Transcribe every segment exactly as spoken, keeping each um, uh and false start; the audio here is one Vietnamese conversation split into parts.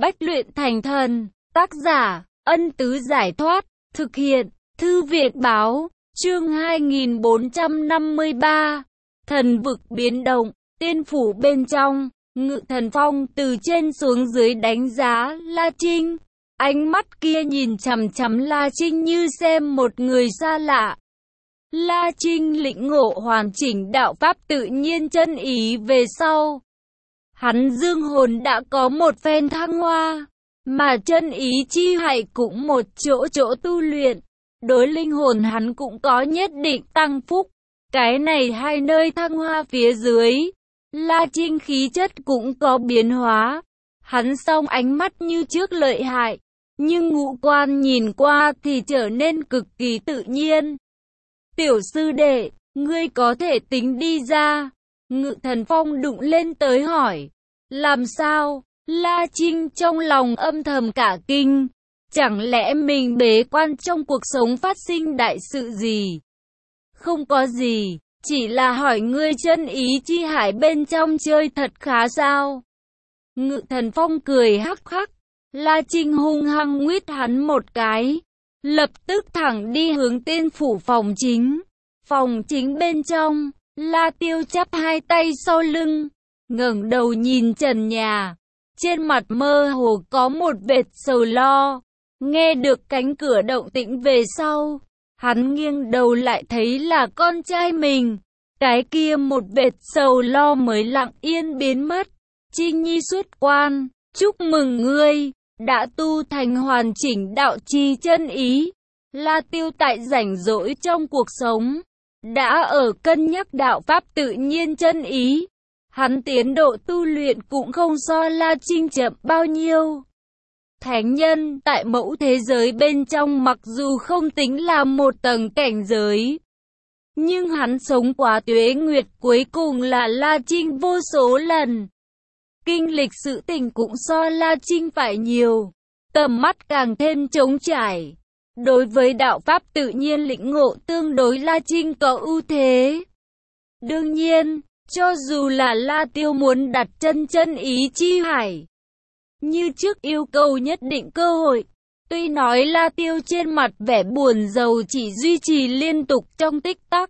Bách luyện thành thần. Tác giả, Ân Tứ Giải Thoát. Thực hiện, Thư Viện Báo. Chương hai nghìn bốn trăm năm mươi ba. Thần vực biến động. Tiên phủ bên trong, Ngự Thần Phong từ trên xuống dưới đánh giá La Trinh. Ánh mắt kia nhìn chằm chằm La Trinh như xem một người xa lạ. La Trinh lĩnh ngộ hoàn chỉnh đạo pháp tự nhiên chân ý về sau. Hắn dương hồn đã có một phen thăng hoa, mà chân ý chi hải cũng một chỗ chỗ tu luyện. Đối linh hồn hắn cũng có nhất định tăng phúc. Cái này hai nơi thăng hoa phía dưới, La Trinh khí chất cũng có biến hóa. Hắn song ánh mắt như trước lợi hại, nhưng ngũ quan nhìn qua thì trở nên cực kỳ tự nhiên. Tiểu sư đệ, ngươi có thể tính đi ra. Ngự Thần Phong đụng lên tới hỏi. Làm sao? La Trinh trong lòng âm thầm cả kinh. Chẳng lẽ mình bế quan trong cuộc sống phát sinh đại sự gì? Không có gì, chỉ là hỏi ngươi chân ý chi hải bên trong chơi thật khá sao? Ngự Thần Phong cười hắc hắc. La Trinh hung hăng nguyết hắn một cái, lập tức thẳng đi hướng tiên phủ phòng chính. Phòng chính bên trong, La Tiêu chắp hai tay sau lưng, ngẩng đầu nhìn trần nhà. Trên mặt mơ hồ có một vệt sầu lo. Nghe được cánh cửa động tĩnh về sau, hắn nghiêng đầu lại thấy là con trai mình. Cái kia một vệt sầu lo mới lặng yên biến mất. Trinh Nhi xuất quan, chúc mừng ngươi, đã tu thành hoàn chỉnh đạo chi chân ý. La Tiêu tại rảnh rỗi trong cuộc sống, đã ở cân nhắc đạo pháp tự nhiên chân ý. Hắn tiến độ tu luyện cũng không so La Trinh chậm bao nhiêu. Thánh nhân tại mẫu thế giới bên trong mặc dù không tính là một tầng cảnh giới, nhưng hắn sống quá tuế nguyệt cuối cùng là La Trinh vô số lần. Kinh lịch sự tình cũng so La Trinh phải nhiều, tầm mắt càng thêm trống trải. Đối với đạo pháp tự nhiên lĩnh ngộ tương đối La Trinh có ưu thế. Đương nhiên, cho dù là La Tiêu muốn đặt chân chân ý chi hải, như trước yêu cầu nhất định cơ hội. Tuy nói La Tiêu trên mặt vẻ buồn rầu chỉ duy trì liên tục trong tích tắc,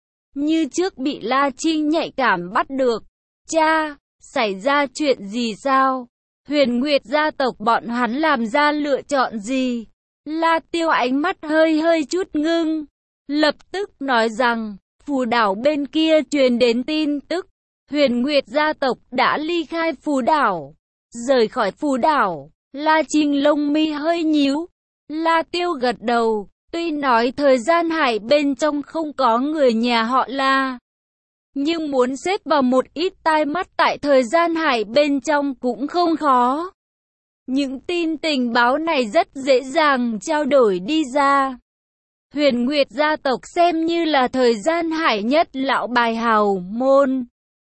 như trước bị La Trinh nhạy cảm bắt được. Cha, xảy ra chuyện gì sao? Huyền Nguyệt gia tộc bọn hắn làm ra lựa chọn gì? La Tiêu ánh mắt hơi hơi chút ngưng, lập tức nói rằng, phù đảo bên kia truyền đến tin tức, Huyền Nguyệt gia tộc đã ly khai phù đảo, rời khỏi phù đảo. La Trinh lông mi hơi nhíu. La Tiêu gật đầu, tuy nói thời gian hải bên trong không có người nhà họ La, nhưng muốn xếp vào một ít tai mắt tại thời gian hải bên trong cũng không khó. Những tin tình báo này rất dễ dàng trao đổi đi ra. Huyền Nguyệt gia tộc xem như là thời gian hải nhất lão bài hào môn.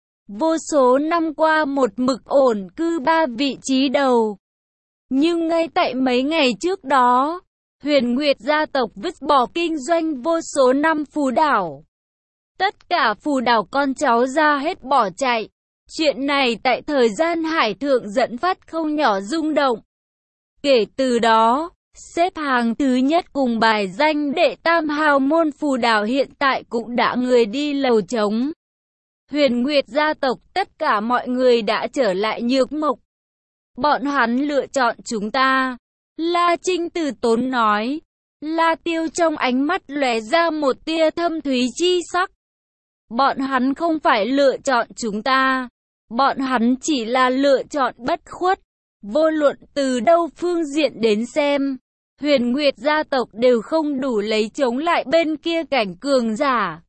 Vô số năm qua một mực ổn cư ba vị trí đầu. Nhưng ngay tại mấy ngày trước đó, Huyền Nguyệt gia tộc vứt bỏ kinh doanh vô số năm phù đảo. Tất cả phù đảo con cháu ra hết bỏ chạy. Chuyện này tại thời gian hải thượng dẫn phát không nhỏ rung động. Kể từ đó, xếp hàng thứ nhất cùng bài danh đệ tam hào môn phù đảo hiện tại cũng đã người đi lầu trống. Huyền Nguyệt gia tộc tất cả mọi người đã trở lại nhược mộc. Bọn hắn lựa chọn chúng ta. La Trinh từ tốn nói. La Tiêu trong ánh mắt lóe ra một tia thâm thúy chi sắc. Bọn hắn không phải lựa chọn chúng ta. Bọn hắn chỉ là lựa chọn bất khuất. Vô luận từ đâu phương diện đến xem, Huyền Nguyệt gia tộc đều không đủ lấy chống lại bên kia cảnh cường giả.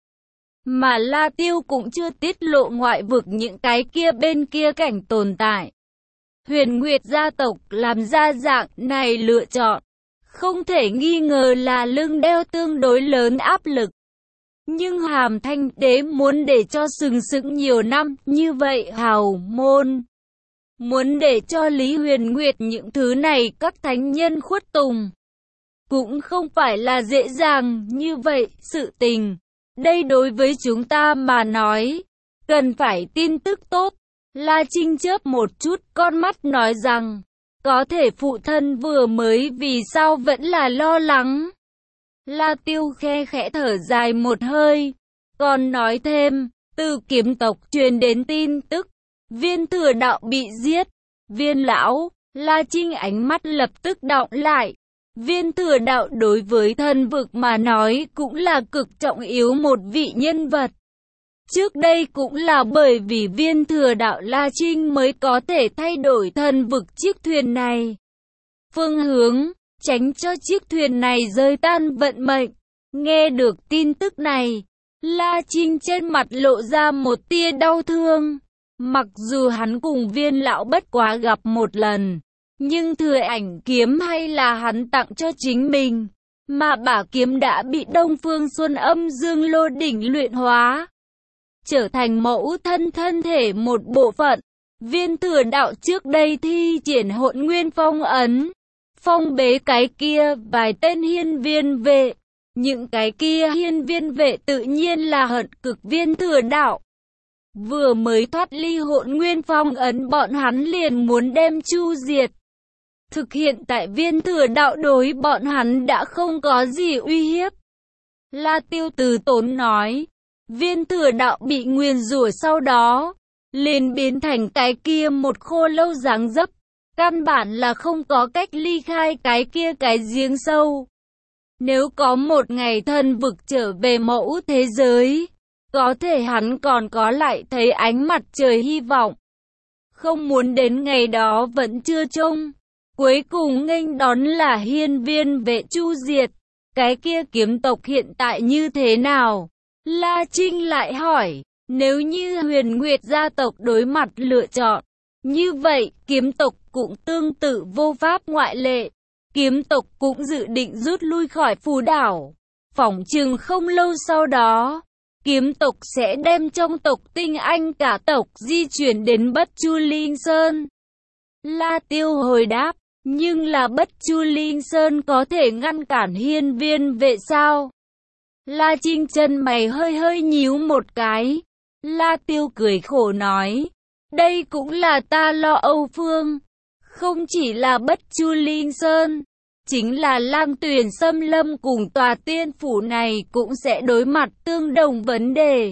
Mà La Tiêu cũng chưa tiết lộ ngoại vực những cái kia bên kia cảnh tồn tại. Huyền Nguyệt gia tộc làm ra dạng này lựa chọn, không thể nghi ngờ là lưng đeo tương đối lớn áp lực. Nhưng Hàm Thanh Đế muốn để cho sừng sững nhiều năm như vậy hào môn, muốn để cho Lý Huyền Nguyệt những thứ này các thánh nhân khuất tùng, cũng không phải là dễ dàng như vậy sự tình. Đây đối với chúng ta mà nói, cần phải tin tức tốt. La Trinh chớp một chút con mắt nói rằng, Có thể phụ thân vừa mới vì sao vẫn là lo lắng. La Tiêu khe khẽ thở dài một hơi, còn nói thêm, từ kiếm tộc truyền đến tin tức, Viên Thừa Đạo bị giết. Viên lão, La Trinh ánh mắt lập tức đọng lại. Viên Thừa Đạo đối với thần vực mà nói cũng là cực trọng yếu một vị nhân vật. Trước đây cũng là bởi vì Viên Thừa Đạo La Trinh mới có thể thay đổi thần vực chiếc thuyền này. Phương hướng, tránh cho chiếc thuyền này rơi tan vận mệnh. Nghe được tin tức này, La Trinh trên mặt lộ ra một tia đau thương. Mặc dù hắn cùng Viên lão bất quá gặp một lần, nhưng thừa ảnh kiếm hay là hắn tặng cho chính mình, mà bả kiếm đã bị Đông Phương Xuân Âm Dương Lô Đỉnh luyện hóa, trở thành mẫu thân thân thể một bộ phận. Viên Thừa Đạo trước đây thi triển Hỗn Nguyên Phong ấn, phong bế cái kia vài tên hiên viên vệ. Những cái kia hiên viên vệ tự nhiên là hận cực Viên Thừa Đạo. Vừa mới thoát ly Hỗn Nguyên Phong ấn, bọn hắn liền muốn đem chu diệt. Thực hiện tại Viên Thừa Đạo đối bọn hắn đã không có gì uy hiếp. La Tiêu từ tốn nói, Viên Thừa Đạo bị nguyền rủa sau đó, liền biến thành cái kia một khô lâu dáng dấp, căn bản là không có cách ly khai cái kia cái giếng sâu. Nếu có một ngày thần vực trở về mẫu thế giới, có thể hắn còn có lại thấy ánh mặt trời hy vọng. Không muốn đến ngày đó vẫn chưa trông. Cuối cùng nghênh đón là hiên viên vệ chu diệt. Cái kia kiếm tộc hiện tại như thế nào? La Trinh lại hỏi, nếu như Huyền Nguyệt gia tộc đối mặt lựa chọn, như vậy kiếm tộc cũng tương tự vô pháp ngoại lệ. Kiếm tộc cũng dự định rút lui khỏi phù đảo. Phỏng chừng không lâu sau đó, kiếm tộc sẽ đem trong tộc tinh anh cả tộc di chuyển đến Bất Chu Linh Sơn. La Tiêu hồi đáp, nhưng là Bất Chu Linh Sơn có thể ngăn cản hiên viên vệ sao? La Trinh chân mày hơi hơi nhíu một cái. La Tiêu cười khổ nói, đây cũng là ta lo âu phương. Không chỉ là Bất Chu Linh Sơn, chính là Lang Tuyền Xâm Lâm cùng tòa tiên phủ này cũng sẽ đối mặt tương đồng vấn đề.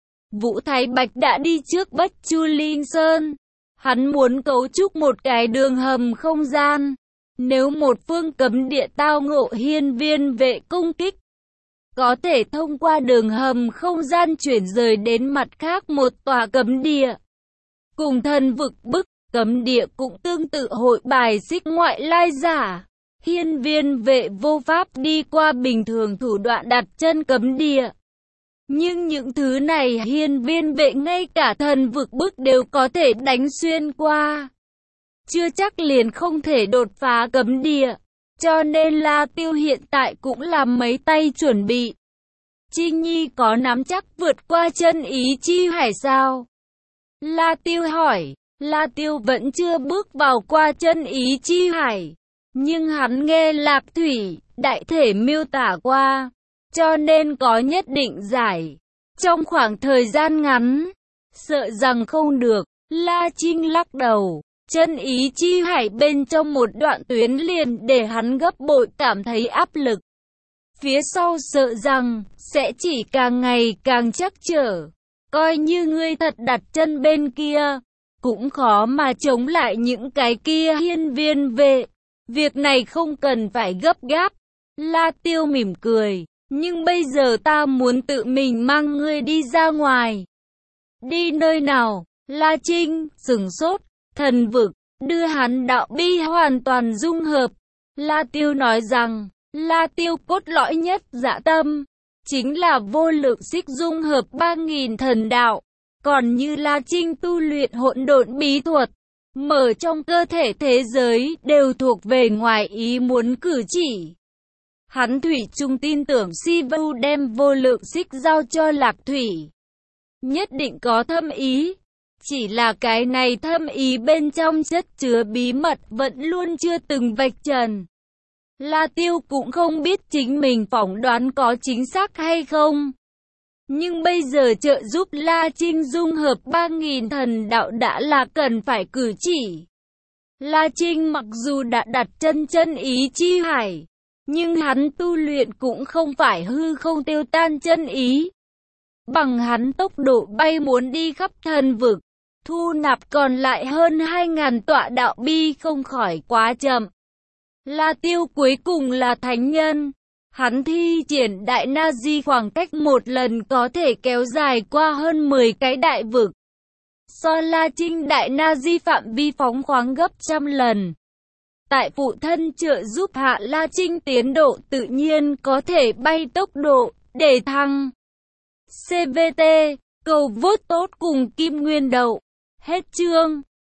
Vũ Thái Bạch đã đi trước Bất Chu Linh Sơn. Hắn muốn cấu trúc một cái đường hầm không gian. Nếu một phương cấm địa tao ngộ hiên viên vệ công kích, có thể thông qua đường hầm không gian chuyển rời đến mặt khác một tòa cấm địa. Cùng thần vực bức, cấm địa cũng tương tự hội bài xích ngoại lai giả. Hiên viên vệ vô pháp đi qua bình thường thủ đoạn đặt chân cấm địa. Nhưng những thứ này hiên viên vệ ngay cả thần vực bức đều có thể đánh xuyên qua. Chưa chắc liền không thể đột phá cấm địa. Cho nên La Tiêu hiện tại cũng làm mấy tay chuẩn bị. Trinh Nhi có nắm chắc vượt qua chân ý chi hải sao? La Tiêu hỏi. La Tiêu vẫn chưa bước vào qua chân ý chi hải. Nhưng hắn nghe Lạc Thủy, đại thể miêu tả qua, cho nên có nhất định giải. Trong khoảng thời gian ngắn, sợ rằng không được. La Trinh lắc đầu, chân ý chi hải bên trong một đoạn tuyến liền để hắn gấp bội cảm thấy áp lực. Phía sau sợ rằng, sẽ chỉ càng ngày càng chắc trở. Coi như ngươi thật đặt chân bên kia, cũng khó mà chống lại những cái kia hiên viên vệ. Việc này không cần phải gấp gáp. La Tiêu mỉm cười. Nhưng bây giờ ta muốn tự mình mang ngươi đi ra ngoài. Đi nơi nào? La Trinh sửng sốt. Thần vực, đưa hắn đạo bi hoàn toàn dung hợp. La Tiêu nói rằng, La Tiêu cốt lõi nhất dạ tâm, chính là vô lượng xích dung hợp ba nghìn thần đạo. Còn như La Trinh tu luyện hỗn độn bí thuật, mở trong cơ thể thế giới đều thuộc về ngoài ý muốn cử chỉ. Hắn thủy chung tin tưởng Si Vu đem vô lượng xích giao cho Lạc Thủy, nhất định có thâm ý. Chỉ là cái này thâm ý bên trong chất chứa bí mật vẫn luôn chưa từng vạch trần. La Tiêu cũng không biết chính mình phỏng đoán có chính xác hay không. Nhưng bây giờ trợ giúp La Trinh dung hợp ba nghìn thần đạo đã là cần phải cử chỉ. La Trinh mặc dù đã đặt chân chân ý chi hải, nhưng hắn tu luyện cũng không phải hư không tiêu tan chân ý. Bằng hắn tốc độ bay muốn đi khắp thần vực, thu nạp còn lại hơn hai nghìn tọa đạo bi không khỏi quá chậm. La Tiêu cuối cùng là thánh nhân. Hắn thi triển đại na di khoảng cách một lần có thể kéo dài qua hơn mười cái đại vực. So La Trinh đại na di phạm vi phóng khoáng gấp trăm lần. Tại phụ thân trợ giúp hạ, La Trinh tiến độ tự nhiên có thể bay tốc độ để thăng. xê vê tê, cầu vote tốt cùng Kim Nguyên Đậu. Hết chương.